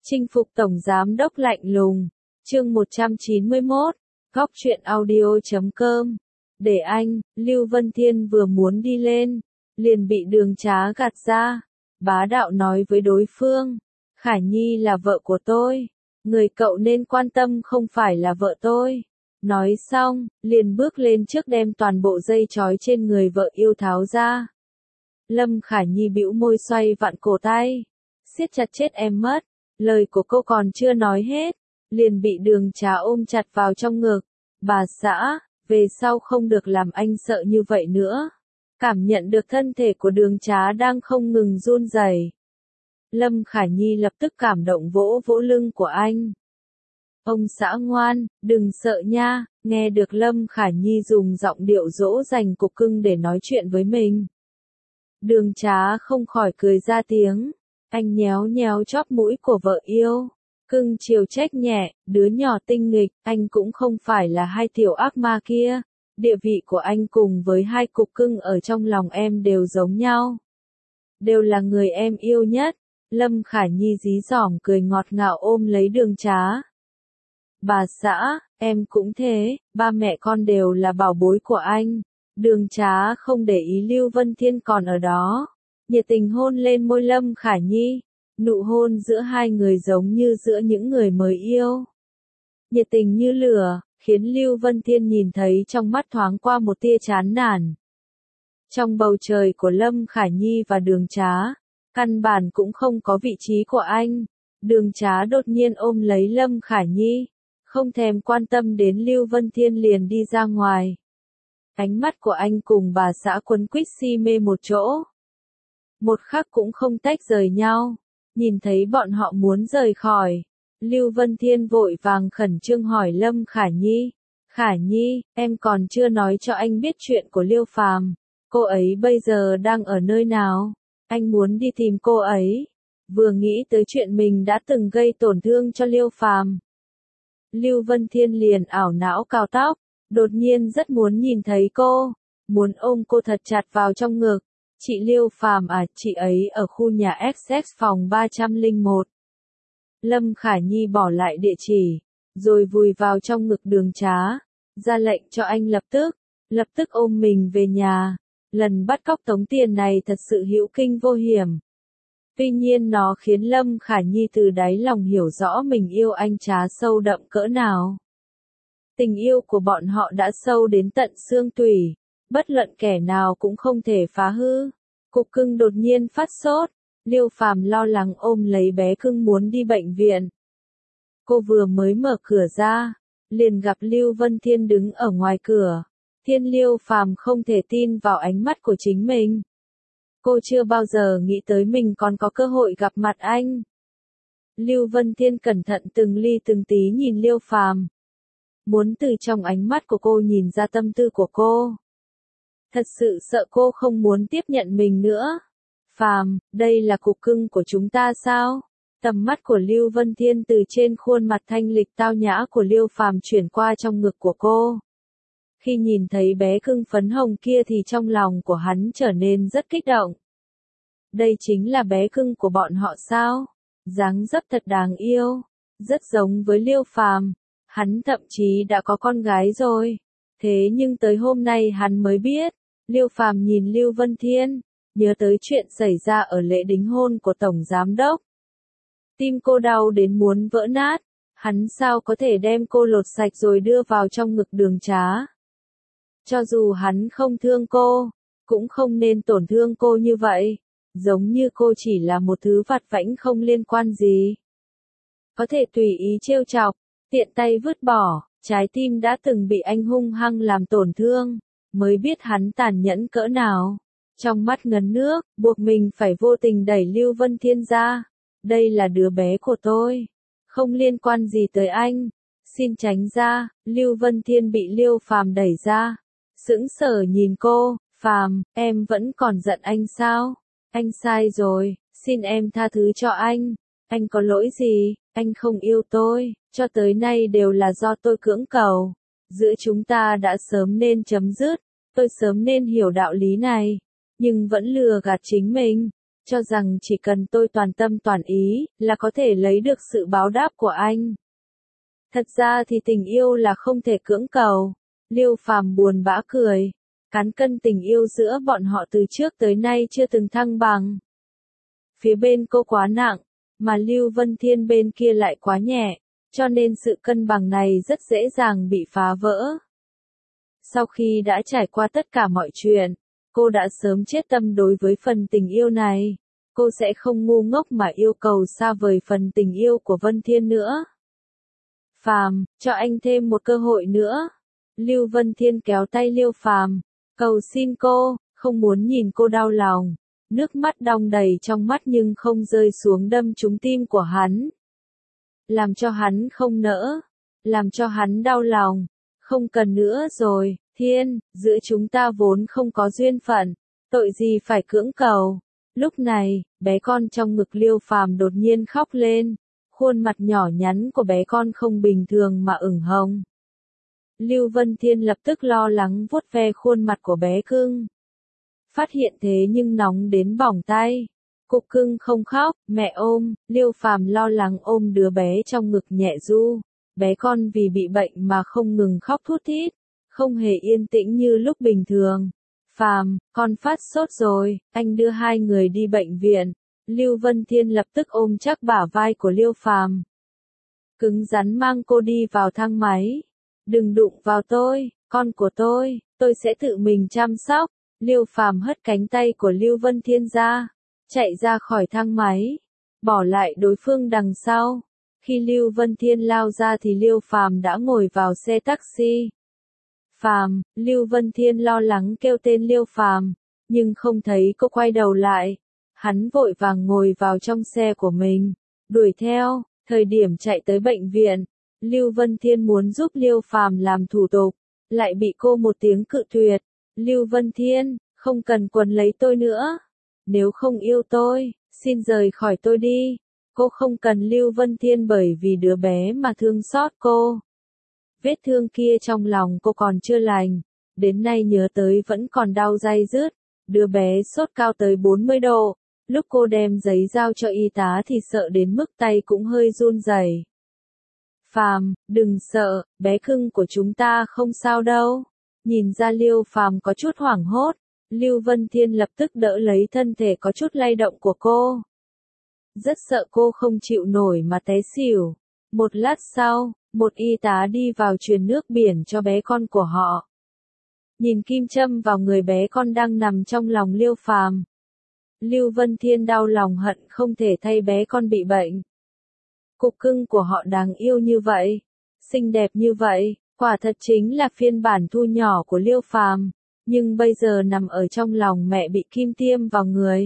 Chinh phục tổng giám đốc lạnh lùng. Chương 191. Góc truyện audio.com. Để anh, Lưu Vân Thiên vừa muốn đi lên, liền bị Đường Trá gạt ra. Bá đạo nói với đối phương, Khải Nhi là vợ của tôi, người cậu nên quan tâm không phải là vợ tôi. Nói xong, liền bước lên trước đem toàn bộ dây trói trên người vợ yêu tháo ra. Lâm Khải Nhi bĩu môi xoay vặn cổ tay, siết chặt chết em mất. Lời của cô còn chưa nói hết, liền bị Đường Trá ôm chặt vào trong ngực. Bà xã, về sau không được làm anh sợ như vậy nữa. Cảm nhận được thân thể của Đường Trá đang không ngừng run rẩy, Lâm Khải Nhi lập tức cảm động vỗ vỗ lưng của anh. Ông xã ngoan, đừng sợ nha. Nghe được Lâm Khải Nhi dùng giọng điệu dỗ dành cục cưng để nói chuyện với mình, Đường Trá không khỏi cười ra tiếng. Anh nhéo nhéo chóp mũi của vợ yêu, cưng chiều trách nhẹ, đứa nhỏ tinh nghịch, anh cũng không phải là hai tiểu ác ma kia. Địa vị của anh cùng với hai cục cưng ở trong lòng em đều giống nhau. Đều là người em yêu nhất. Lâm Khải Nhi dí dỏm cười ngọt ngào ôm lấy Đường Trá. Bà xã, em cũng thế, ba mẹ con đều là bảo bối của anh. Đường Trá không để ý Lưu Vân Thiên còn ở đó, nhiệt tình hôn lên môi Lâm Khải Nhi. Nụ hôn giữa hai người giống như giữa những người mới yêu, nhiệt tình như lửa, khiến Lưu Vân Thiên nhìn thấy trong mắt thoáng qua một tia chán nản. Trong bầu trời của Lâm Khải Nhi và Đường Trá, căn bản cũng không có vị trí của anh. Đường Trá đột nhiên ôm lấy Lâm Khải Nhi, không thèm quan tâm đến Lưu Vân Thiên liền đi ra ngoài. Ánh mắt của anh cùng bà xã quấn quýt si mê một chỗ, một khắc cũng không tách rời nhau. Nhìn thấy bọn họ muốn rời khỏi, Lưu Vân Thiên vội vàng khẩn trương hỏi Lâm Khải Nhi. Khải Nhi, em còn chưa nói cho anh biết chuyện của Liêu Phàm. Cô ấy bây giờ đang ở nơi nào? Anh muốn đi tìm cô ấy. Vừa nghĩ tới chuyện mình đã từng gây tổn thương cho Liêu Phàm, Lưu Vân Thiên liền ảo não cào tóc, đột nhiên rất muốn nhìn thấy cô, muốn ôm cô thật chặt vào trong ngực. Chị Liêu Phàm à, chị ấy ở khu nhà XX phòng 301. Lâm Khải Nhi bỏ lại địa chỉ, rồi vùi vào trong ngực Đường Trá, ra lệnh cho anh lập tức ôm mình về nhà. Lần bắt cóc tống tiền này thật sự hữu kinh vô hiểm. Tuy nhiên nó khiến Lâm Khải Nhi từ đáy lòng hiểu rõ mình yêu anh Trá sâu đậm cỡ nào. Tình yêu của bọn họ đã sâu đến tận xương tủy, bất luận kẻ nào cũng không thể phá hư. Cục cưng đột nhiên phát sốt, Liêu Phàm lo lắng ôm lấy bé cưng muốn đi bệnh viện. Cô vừa mới mở cửa ra, liền gặp Lưu Vân Thiên đứng ở ngoài cửa. Liêu Phàm không thể tin vào ánh mắt của chính mình. Cô chưa bao giờ nghĩ tới mình còn có cơ hội gặp mặt anh. Lưu Vân Thiên cẩn thận từng ly từng tí nhìn Liêu Phàm, muốn từ trong ánh mắt của cô nhìn ra tâm tư của cô. Thật sự sợ cô không muốn tiếp nhận mình nữa. Phàm, đây là cục cưng của chúng ta sao? Tầm mắt của Lưu Vân Thiên từ trên khuôn mặt thanh lịch tao nhã của Liêu Phàm chuyển qua trong ngực của cô. Khi nhìn thấy bé cưng phấn hồng kia thì trong lòng của hắn trở nên rất kích động. Đây chính là bé cưng của bọn họ sao? Dáng dấp thật đáng yêu, rất giống với Liêu Phàm. Hắn thậm chí đã có con gái rồi. Thế nhưng tới hôm nay hắn mới biết. Liêu Phàm nhìn Lưu Vân Thiên, nhớ tới chuyện xảy ra ở lễ đính hôn của Tổng Giám Đốc. Tim cô đau đến muốn vỡ nát. Hắn sao có thể đem cô lột sạch rồi đưa vào trong ngực Đường Trá? Cho dù hắn không thương cô, cũng không nên tổn thương cô như vậy. Giống như cô chỉ là một thứ vặt vãnh không liên quan gì. Có thể tùy ý trêu chọc, tiện tay vứt bỏ. Trái tim đã từng bị anh hung hăng làm tổn thương, mới biết hắn tàn nhẫn cỡ nào. Trong mắt ngấn nước, buộc mình phải vô tình đẩy Lưu Vân Thiên ra. Đây là đứa bé của tôi, không liên quan gì tới anh. Xin tránh ra. Lưu Vân Thiên bị Liêu Phàm đẩy ra, sững sờ nhìn cô. Phàm, em vẫn còn giận anh sao? Anh sai rồi, xin em tha thứ cho anh. Anh có lỗi gì? Anh không yêu tôi, cho tới nay đều là do tôi cưỡng cầu. Giữa chúng ta đã sớm nên chấm dứt, tôi sớm nên hiểu đạo lý này, nhưng vẫn lừa gạt chính mình. cho rằng chỉ cần tôi toàn tâm toàn ý, là có thể lấy được sự báo đáp của anh. Thật ra thì tình yêu là không thể cưỡng cầu. Liêu Phàm buồn bã cười. Cán cân tình yêu giữa bọn họ từ trước tới nay chưa từng thăng bằng. Phía bên cô quá nặng, mà Lưu Vân Thiên bên kia lại quá nhẹ, cho nên sự cân bằng này rất dễ dàng bị phá vỡ. Sau khi đã trải qua tất cả mọi chuyện, cô đã sớm chết tâm đối với phần tình yêu này. Cô sẽ không ngu ngốc mà yêu cầu xa vời phần tình yêu của Vân Thiên nữa. Phàm, cho anh thêm một cơ hội nữa. Lưu Vân Thiên kéo tay Liêu Phàm, cầu xin cô, không muốn nhìn cô đau lòng. Nước mắt đong đầy trong mắt nhưng không rơi xuống đâm trúng tim của hắn. Làm cho hắn không nỡ, làm cho hắn đau lòng. Không cần nữa rồi, Thiên, giữa chúng ta vốn không có duyên phận, tội gì phải cưỡng cầu. Lúc này, bé con trong ngực Liêu Phàm đột nhiên khóc lên. Khuôn mặt nhỏ nhắn của bé con không bình thường mà ửng hồng. Lưu Vân Thiên lập tức lo lắng vuốt ve khuôn mặt của bé cưng. Phát hiện thế nhưng nóng đến bỏng tay. Cục cưng không khóc, mẹ ôm. Liêu Phàm lo lắng ôm đứa bé trong ngực nhẹ ru. Bé con vì bị bệnh mà không ngừng khóc thút thít, không hề yên tĩnh như lúc bình thường. Phàm, con phát sốt rồi, anh đưa hai người đi bệnh viện. Lưu Vân Thiên lập tức ôm chắc bả vai của Liêu Phàm. Cứng rắn mang cô đi vào thang máy. Đừng đụng vào tôi, con của tôi sẽ tự mình chăm sóc. Liêu Phàm hất cánh tay của Lưu Vân Thiên ra, chạy ra khỏi thang máy, bỏ lại đối phương đằng sau. Khi Lưu Vân Thiên lao ra thì Liêu Phàm đã ngồi vào xe taxi. Phàm, Lưu Vân Thiên lo lắng kêu tên Liêu Phàm, nhưng không thấy cô quay đầu lại. Hắn vội vàng ngồi vào trong xe của mình, đuổi theo. Thời điểm chạy tới bệnh viện, Lưu Vân Thiên muốn giúp Liêu Phàm làm thủ tục, lại bị cô một tiếng cự tuyệt. Lưu Vân Thiên, không cần quấn lấy tôi nữa. Nếu không yêu tôi, xin rời khỏi tôi đi. Cô không cần Lưu Vân Thiên bởi vì đứa bé mà thương xót cô. Vết thương kia trong lòng cô còn chưa lành, đến nay nhớ tới vẫn còn đau day dứt. Đứa bé sốt cao tới 40 độ. Lúc cô đem giấy giao cho y tá thì sợ đến mức tay cũng hơi run rẩy. Phàm, đừng sợ, bé cưng của chúng ta không sao đâu. Nhìn ra Liêu Phàm có chút hoảng hốt, Lưu Vân Thiên lập tức đỡ lấy thân thể có chút lay động của cô. Rất sợ cô không chịu nổi mà té xỉu. Một lát sau, một y tá đi vào truyền nước biển cho bé con của họ. Nhìn kim châm vào người bé con đang nằm trong lòng Liêu Phàm. Lưu Vân Thiên đau lòng hận không thể thay bé con bị bệnh. Cục cưng của họ đáng yêu như vậy, xinh đẹp như vậy, quả thật chính là phiên bản thu nhỏ của Liêu Phàm, nhưng bây giờ nằm ở trong lòng mẹ bị kim tiêm vào người.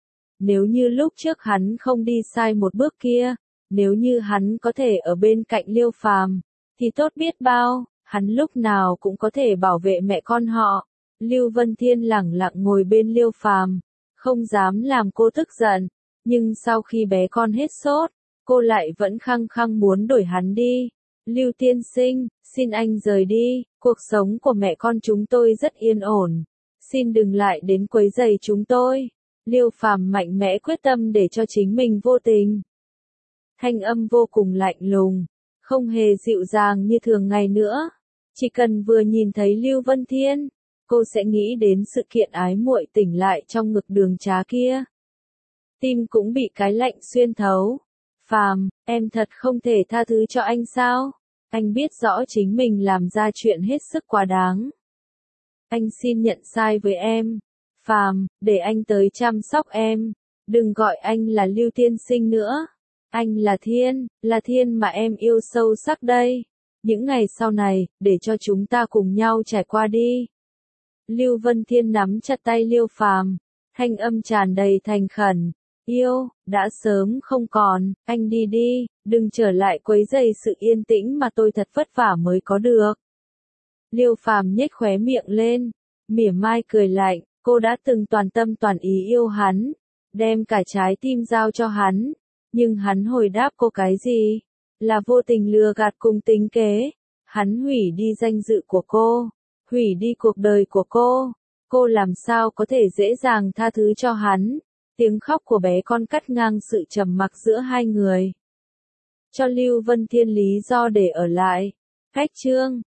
Nếu như lúc trước hắn không đi sai một bước kia, nếu như hắn có thể ở bên cạnh Liêu Phàm, thì tốt biết bao, hắn lúc nào cũng có thể bảo vệ mẹ con họ. Lưu Vân Thiên lẳng lặng ngồi bên Liêu Phàm, không dám làm cô tức giận, nhưng sau khi bé con hết sốt, cô lại vẫn khăng khăng muốn đuổi hắn đi. Lưu tiên sinh, xin anh rời đi, cuộc sống của mẹ con chúng tôi rất yên ổn. Xin đừng lại đến quấy rầy chúng tôi. Liêu Phàm mạnh mẽ quyết tâm để cho chính mình vô tình. Thanh âm vô cùng lạnh lùng, không hề dịu dàng như thường ngày nữa. Chỉ cần vừa nhìn thấy Lưu Vân Thiên, cô sẽ nghĩ đến sự kiện ái muội tỉnh lại trong ngực Đường Trá kia. Tim cũng bị cái lạnh xuyên thấu. Phàm, em thật không thể tha thứ cho anh sao? Anh biết rõ chính mình làm ra chuyện hết sức quá đáng. Anh xin nhận sai với em. Phàm, để anh tới chăm sóc em. Đừng gọi anh là Lưu tiên sinh nữa. Anh là Thiên mà em yêu sâu sắc đây. Những ngày sau này, để cho chúng ta cùng nhau trải qua đi. Lưu Vân Thiên nắm chặt tay Liêu Phàm, thanh âm tràn đầy thành khẩn. Yêu, đã sớm không còn, anh đi đi, đừng trở lại quấy rầy sự yên tĩnh mà tôi thật vất vả mới có được. Liêu Phàm nhếch khóe miệng lên, mỉa mai cười lạnh, cô đã từng toàn tâm toàn ý yêu hắn, đem cả trái tim giao cho hắn, nhưng hắn hồi đáp cô cái gì? Là vô tình lừa gạt cùng tính kế, hắn hủy đi danh dự của cô, hủy đi cuộc đời của cô làm sao có thể dễ dàng tha thứ cho hắn? Tiếng khóc của bé con cắt ngang sự trầm mặc giữa hai người. Cho Lưu Vân Thiên lý do để ở lại. Khách trương,